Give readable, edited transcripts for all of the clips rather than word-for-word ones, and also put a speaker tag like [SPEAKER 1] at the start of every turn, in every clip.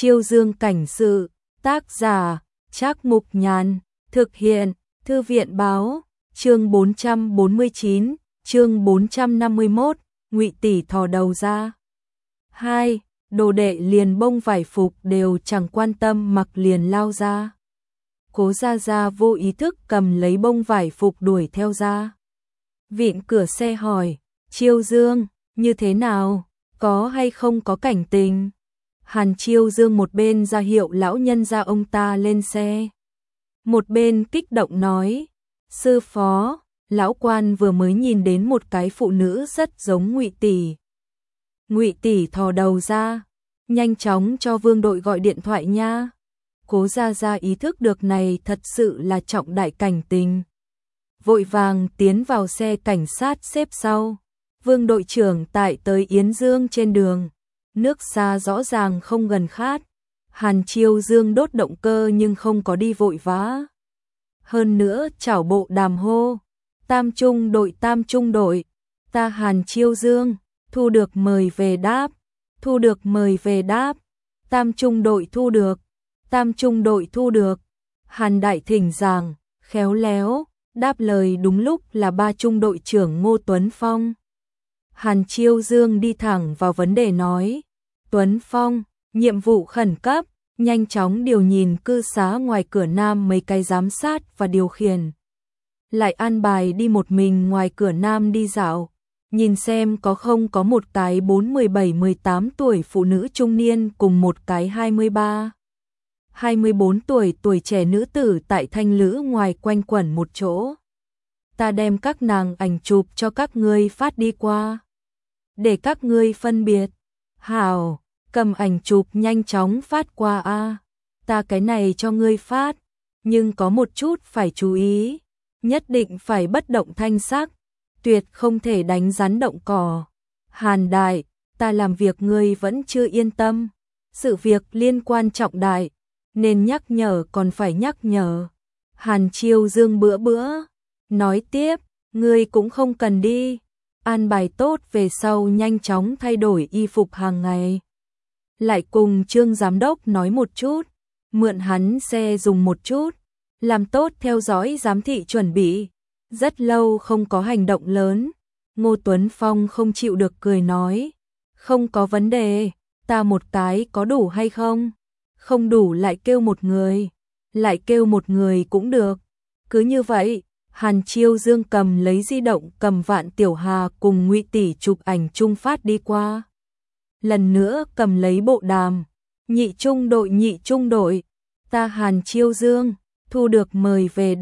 [SPEAKER 1] Chiêu Dương cảnh sự, tác giả, Trác Mục Nhàn, thực hiện, Thư viện báo, chương 449, chương 451, Ngụy tỷ thò đầu ra. 2. Đồ đệ liền bông vải phục đều chẳng quan tâm mặc liền lao ra. Cố Gia Gia vô ý thức cầm lấy bông vải phục đuổi theo ra. Vịn cửa xe hỏi, Chiêu Dương, như thế nào, có hay không có cảnh tình? Hàn Chiêu Dương một bên ra hiệu lão nhân gia ông ta lên xe, một bên kích động nói, sư phó, lão quan vừa mới nhìn đến một cái phụ nữ rất giống Ngụy tỷ. Ngụy tỷ thò đầu ra, nhanh chóng cho Vương đội gọi điện thoại nha. Cố Gia Gia ý thức được này thật sự là trọng đại cảnh tình, vội vàng tiến vào xe cảnh sát xếp sau. Vương đội trưởng tại tới Yến Dương trên đường, nước xa rõ ràng không gần khát. Hàn Chiêu Dương đốt động cơ nhưng không có đi vội vã. Hơn nữa chảo bộ đàm hô, tam trung đội, ta Hàn Chiêu Dương, thu được mời về đáp, tam trung đội thu được. Hàn Đại thỉnh giảng, khéo léo, đáp lời đúng lúc là ba trung đội trưởng Ngô Tuấn Phong. Hàn Chiêu Dương đi thẳng vào vấn đề nói, Tuấn Phong, nhiệm vụ khẩn cấp, nhanh chóng điều nhìn cư xá ngoài cửa Nam mấy cái giám sát và điều khiển. Lại an bài đi một mình ngoài cửa Nam đi dạo, nhìn xem có không có một cái 17-18 tuổi phụ nữ trung niên cùng một cái 23-24 tuổi trẻ nữ tử tại thanh lữ ngoài quanh quẩn một chỗ. Ta đem các nàng ảnh chụp cho các ngươi phát đi qua, để các ngươi phân biệt. Hảo, cầm ảnh chụp nhanh chóng phát qua a. Ta cái này cho ngươi phát, nhưng có một chút phải chú ý, nhất định phải bất động thanh sắc, tuyệt không thể đánh rắn động cỏ. Hàn Đại, ta làm việc ngươi vẫn chưa yên tâm, sự việc liên quan trọng đại, nên nhắc nhở còn phải nhắc nhở. Hàn Chiêu Dương bữa nói tiếp, ngươi cũng không cần đi, an bài tốt về sau nhanh chóng thay đổi y phục hàng ngày. Lại cùng Trương giám đốc nói một chút, mượn hắn xe dùng một chút, làm tốt theo dõi giám thị chuẩn bị. Rất lâu không có hành động lớn. Ngô Tuấn Phong không chịu được cười nói, không có vấn đề, ta một cái có đủ hay không? Không đủ lại kêu một người cũng được. Cứ như vậy, Hàn Chiêu Dương cầm lấy di động cầm Vạn Tiểu Hà cùng Ngụy tỷ chụp ảnh chung phát đi qua. Lần nữa cầm lấy bộ đàm, nhị trung đội, ta Hàn Chiêu Dương, thu được mời về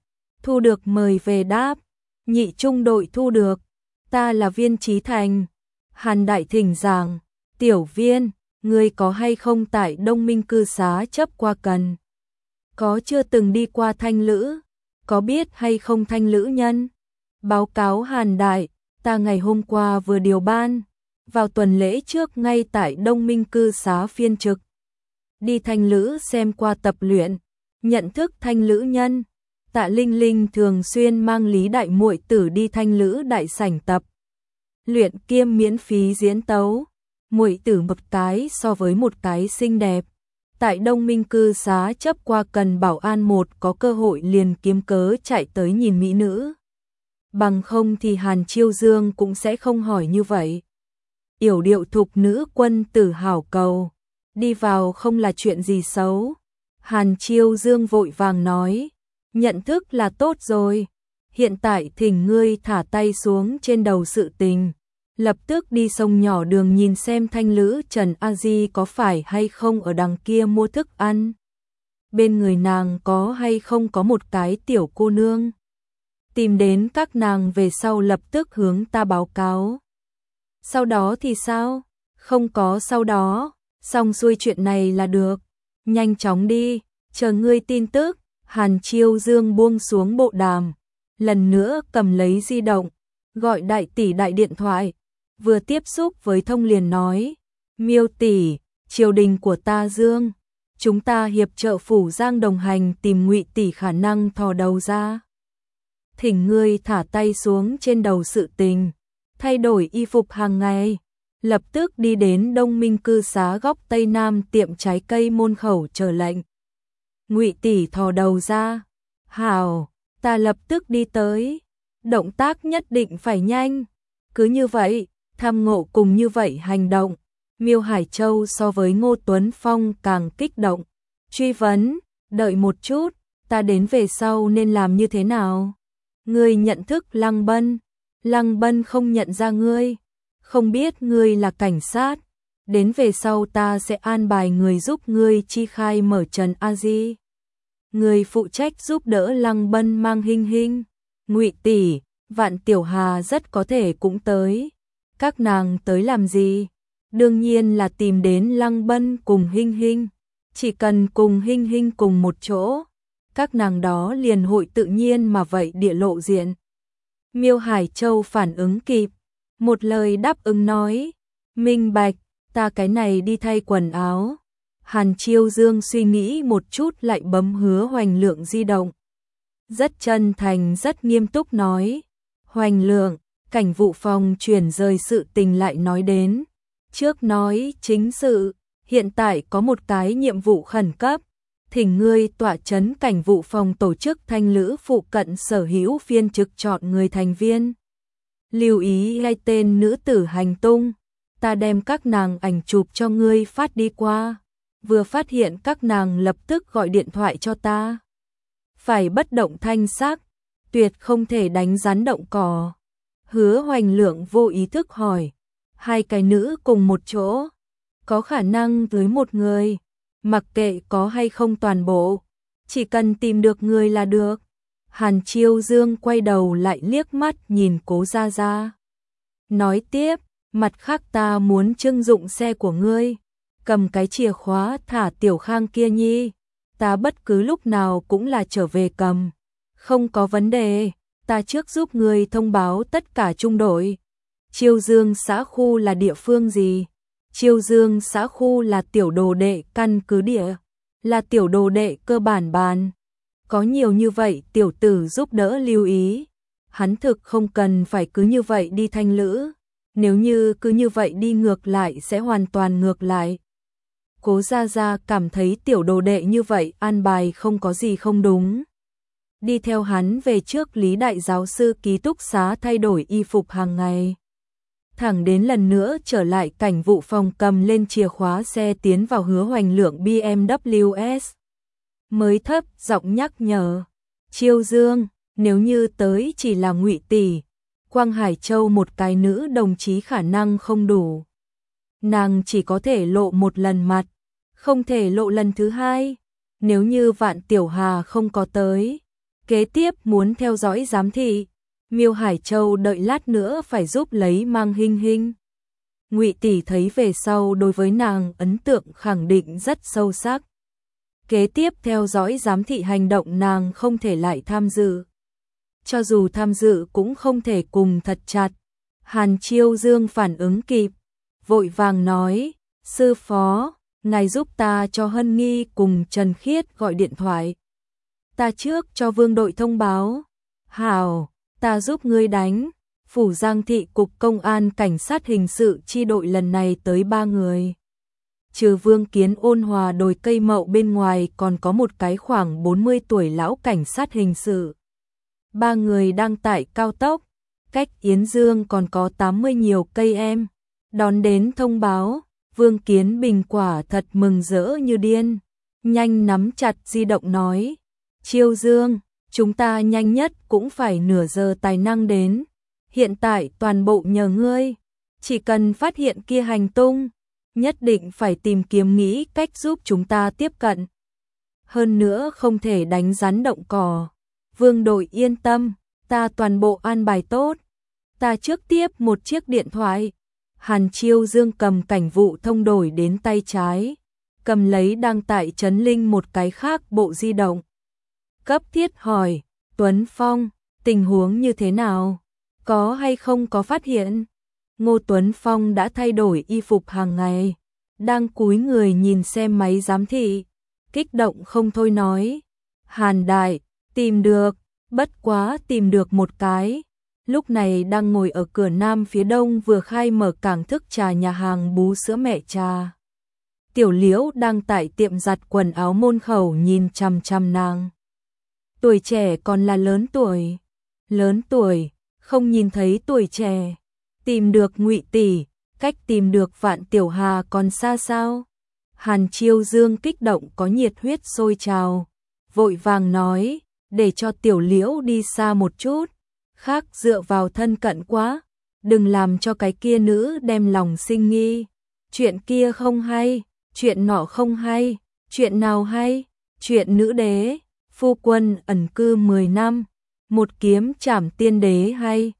[SPEAKER 1] đáp, nhị trung đội thu được, ta là Viên Chí Thành. Hàn Đại thỉnh giảng, tiểu Viên, ngươi có hay không tại Đông Minh cư xá chấp qua cần? Có chưa từng đi qua thanh lữ? Có biết hay không thanh lữ nhân? Báo cáo Hàn Đại, ta ngày hôm qua vừa điều ban, vào tuần lễ trước ngay tại Đông Minh cư xá phiên trực. Đi thanh lữ xem qua tập luyện, nhận thức thanh lữ nhân. Tạ Linh Linh thường xuyên mang Lý đại muội tử đi thanh lữ đại sảnh tập luyện kiêm miễn phí diễn tấu. Muội tử một cái so với một cái xinh đẹp. Tại Đông Minh cư xá chấp qua cần bảo an một có cơ hội liền kiếm cớ chạy tới nhìn mỹ nữ. Bằng không thì Hàn Chiêu Dương cũng sẽ không hỏi như vậy. Yểu điệu thục nữ quân tử hảo cầu, đi vào không là chuyện gì xấu. Hàn Chiêu Dương vội vàng nói, nhận thức là tốt rồi, hiện tại thỉnh ngươi thả tay xuống trên đầu sự tình, lập tức đi sông nhỏ đường nhìn xem thanh lữ Trần A Di có phải hay không ở đằng kia mua thức ăn. Bên người nàng có hay không có một cái tiểu cô nương. Tìm đến các nàng về sau lập tức hướng ta báo cáo. Sau đó thì sao? Không có sau đó, xong xuôi chuyện này là được. Nhanh chóng đi, chờ ngươi tin tức. Hàn Chiêu Dương buông xuống bộ đàm, lần nữa cầm lấy di động, gọi Đại tỷ đại điện thoại, vừa tiếp xúc với thông liền nói, Miêu tỷ, triều đình của ta Dương, chúng ta hiệp trợ phủ Giang đồng hành tìm Ngụy tỷ khả năng thò đầu ra. Thỉnh ngươi thả tay xuống trên đầu sự tình, thay đổi y phục hàng ngày, lập tức đi đến Đông Minh cư xá góc Tây Nam tiệm trái cây môn khẩu chờ lệnh. Ngụy tỷ thò đầu ra, "Hảo, ta lập tức đi tới." Động tác nhất định phải nhanh. Cứ như vậy, tham ngộ cùng như vậy hành động, Miêu Hải Châu so với Ngô Tuấn Phong càng kích động. Truy vấn, "Đợi một chút, ta đến về sau nên làm như thế nào? Ngươi nhận thức Lăng Bân?" "Lăng Bân không nhận ra ngươi, không biết ngươi là cảnh sát. Đến về sau ta sẽ an bài người giúp ngươi chi khai mở Trần A Di. Người phụ trách giúp đỡ Lăng Bân mang Hinh Hinh." "Ngụy tỷ, Vạn Tiểu Hà rất có thể cũng tới." "Các nàng tới làm gì?" "Đương nhiên là tìm đến Lăng Bân cùng Hinh Hinh. Chỉ cần cùng Hinh Hinh cùng một chỗ, các nàng đó liền hội tự nhiên mà vậy địa lộ diện." Miêu Hải Châu phản ứng kịp, một lời đáp ứng nói, "Minh bạch, ta cái này đi thay quần áo." Hàn Chiêu Dương suy nghĩ một chút lại bấm Hứa Hoành Lượng di động. Rất chân thành rất nghiêm túc nói, "Hoành Lượng, cảnh vụ phòng chuyển rời sự tình lại nói đến. Trước nói chính sự, hiện tại có một cái nhiệm vụ khẩn cấp. Thỉnh ngươi tọa chấn cảnh vụ phòng tổ chức thanh lữ phụ cận sở hữu phiên trực chọn người thành viên. Lưu ý ngay tên nữ tử hành tung, ta đem các nàng ảnh chụp cho ngươi phát đi qua. Vừa phát hiện các nàng lập tức gọi điện thoại cho ta. Phải bất động thanh sắc, tuyệt không thể đánh rắn động cỏ." Hứa Hoành Lượng vô ý thức hỏi, "Hai cái nữ cùng một chỗ, có khả năng tới một người, mặc kệ có hay không toàn bộ, chỉ cần tìm được người là được." Hàn Chiêu Dương quay đầu lại liếc mắt nhìn Cố Gia Gia. Nói tiếp, "Mặt khác ta muốn trưng dụng xe của ngươi, cầm cái chìa khóa thả Tiểu Khang kia nhi, ta bất cứ lúc nào cũng là trở về cầm. Không có vấn đề, ta trước giúp ngươi thông báo tất cả trung đội." Chiêu Dương xã khu là địa phương gì? Chiêu Dương xã khu là tiểu đồ đệ căn cứ địa, là tiểu đồ đệ cơ bản bàn. Có nhiều như vậy tiểu tử giúp đỡ lưu ý. Hắn thực không cần phải cứ như vậy đi thanh lữ. Nếu như cứ như vậy đi ngược lại sẽ hoàn toàn ngược lại. Cố Gia Gia cảm thấy tiểu đồ đệ như vậy an bài không có gì không đúng. Đi theo hắn về trước Lý Đại Giáo sư ký túc xá thay đổi y phục hàng ngày. Thẳng đến lần nữa trở lại cảnh vụ phòng cầm lên chìa khóa xe tiến vào Hứa Hoành Lượng BMW S. Mới thấp giọng nhắc nhở, "Chiêu Dương, nếu như tới chỉ là Ngụy tỷ, Quang Hải Châu một cái nữ đồng chí khả năng không đủ. Nàng chỉ có thể lộ một lần mặt, không thể lộ lần thứ hai. Nếu như Vạn Tiểu Hà không có tới, kế tiếp muốn theo dõi giám thị, Miêu Hải Châu đợi lát nữa phải giúp lấy mang Hinh Hinh." Ngụy tỷ thấy về sau đối với nàng ấn tượng khẳng định rất sâu sắc. Kế tiếp theo dõi giám thị hành động nàng không thể lại tham dự. Cho dù tham dự cũng không thể cùng thật chặt. Hàn Chiêu Dương phản ứng kịp, vội vàng nói, "Sư phó, ngài giúp ta cho Hân Nghi cùng Trần Khiết gọi điện thoại. Ta trước cho Vương đội thông báo." "Hảo, ta giúp ngươi đánh." Phủ Giang thị cục công an cảnh sát hình sự chi đội lần này tới 3 người. Trừ Vương Kiến ôn hòa đồi cây mậu bên ngoài còn có một cái khoảng 40 tuổi lão cảnh sát hình sự. 3 người đang tại cao tốc, cách Yến Dương còn có 80 nhiều cây em. Đón đến thông báo, Vương Kiến Bình quả thật mừng rỡ như điên. Nhanh nắm chặt di động nói, "Chiêu Dương, chúng ta nhanh nhất cũng phải nửa giờ tài năng đến. Hiện tại toàn bộ nhờ ngươi, chỉ cần phát hiện kia hành tung, nhất định phải tìm kiếm nghĩ cách giúp chúng ta tiếp cận. Hơn nữa không thể đánh rắn động cỏ. Vương đội yên tâm, ta toàn bộ an bài tốt." Ta trước tiếp một chiếc điện thoại. Hàn Chiêu Dương cầm cảnh vụ thông đổi đến tay trái, cầm lấy đang tại Trấn Linh một cái khác bộ di động. Cấp thiết hỏi, "Tuấn Phong, tình huống như thế nào? Có hay không có phát hiện?" Ngô Tuấn Phong đã thay đổi y phục hàng ngày, đang cúi người nhìn xem máy giám thị, kích động không thôi nói, "Hàn đại, tìm được, bất quá tìm được một cái, lúc này đang ngồi ở cửa nam phía đông vừa khai mở cảng thức trà nhà hàng bú sữa mẹ Trà. Tiểu Liễu đang tại tiệm giặt quần áo môn khẩu nhìn chằm chằm nàng. Tuổi trẻ còn là lớn tuổi, không nhìn thấy tuổi trẻ. Tìm được Ngụy tỷ, cách tìm được Vạn Tiểu Hà còn xa sao? Hàn Chiêu Dương kích động có nhiệt huyết sôi trào, vội vàng nói, để cho Tiểu Liễu đi xa một chút, khác dựa vào thân cận quá, đừng làm cho cái kia nữ đem lòng sinh nghi. Chuyện kia không hay, chuyện nọ không hay, chuyện nào hay? Chuyện nữ đế, phu quân ẩn cư 10 năm, một kiếm trảm tiên đế hay?